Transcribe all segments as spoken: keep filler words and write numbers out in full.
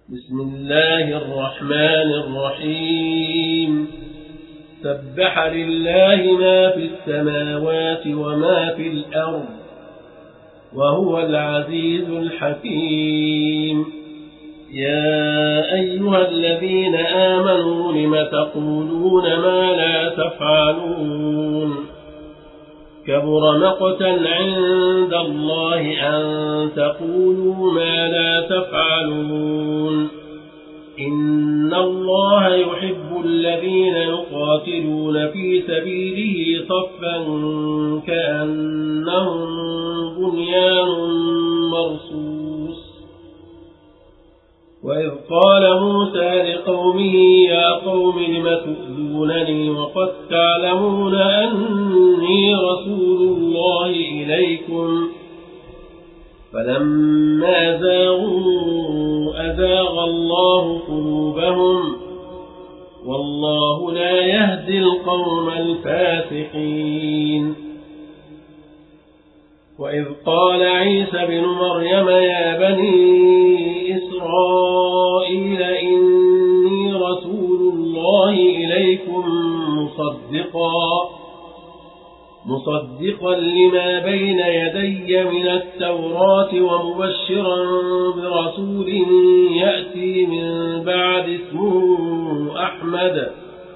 بسم الله الرحمن الرحيم سبح لله ما في السماوات وما في الأرض وهو العزيز الحكيم. يا أيها الذين آمنوا لم تقولون ما لا تفعلون كبر مقتا عند الله أن تقولوا ما لا تفعلون. إن الله يحب الذين يقاتلون في سبيله صفا كأنهم بنيان مرصوص. وإذ قال موسى لقومه يا قوم لم تؤذونني وقد تعلمون أني رسول الله إليكم فلما زاغوا أزاغ الله قلوبهم والله لا يهدي القوم الفاسقين. وإذ قال عيسى بن مريم يا بني إسرائيل إني رسول الله إليكم مصدقا مصدقا لما بين يدي من التوراة ومبشرا برسول يأتي من بعد اسمه أحمد.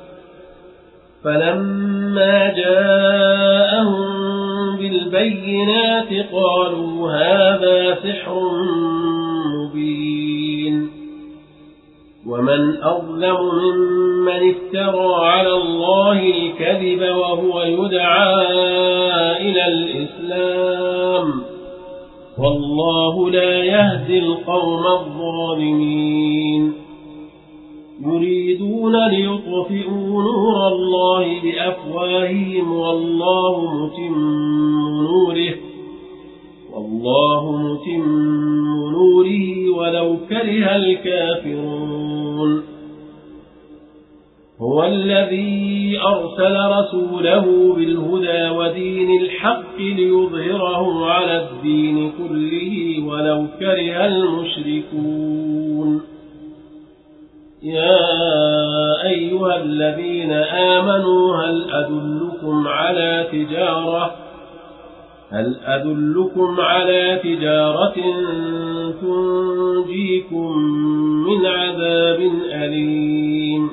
فلما جاءهم بالبينات قالوا هذا سحر مبين. ومن أظلم ممن افترى على الله الكذب وهو يدعى إلى الإسلام والله لا يهدي القوم الظالمين. يريدون ليطفئوا نور الله بأفواههم والله متم نوره والله متم نوره ولو كره الكافرون. هو الذي أرسل رسوله بالهدى ودين الحق ليظهره على الدين كله ولو كره المشركون. يا أيها الذين آمنوا هل أدلكم على تجارة هل أدلكم على تجارة تنجيكم من عذاب أليم.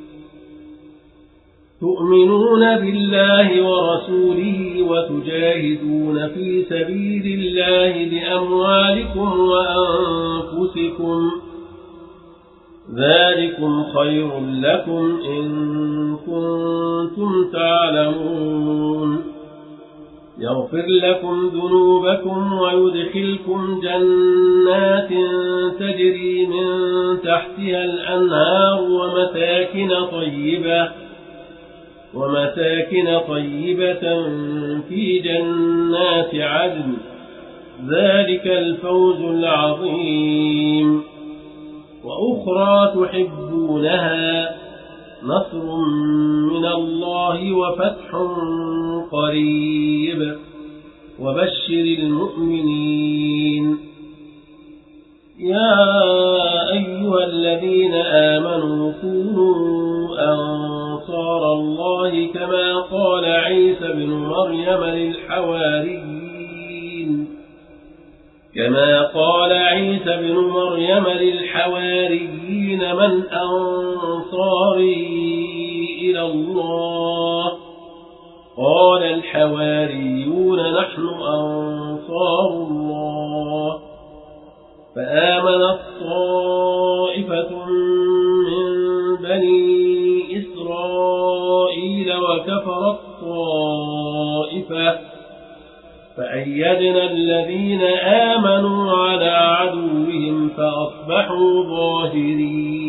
تؤمنون بالله ورسوله وتجاهدون في سبيل الله بأموالكم وأنفسكم ذلكم خير لكم إن كنتم تعلمون. يغفر لكم ذنوبكم ويدخلكم جنات تجري من تحتها الأنهار ومساكن طيبة ومساكن طيبة في جنات عدن ذلك الفوز العظيم. وأخرى تحبونها نصر من الله وفتح قريب وبشر المؤمنين. يا أيها الذين آمنوا كونوا أنصار الله كما قال عيسى بن مريم للحواريين كما قال عيسى بن مريم للحواريين من أنصاري إلى الله قال الحواريون نحن أنصار الله. فآمنت طائفة من بني إسرائيل وكفرت طائفة فأيدنا الذين آمنوا على عدوهم فأصبحوا ظاهرين.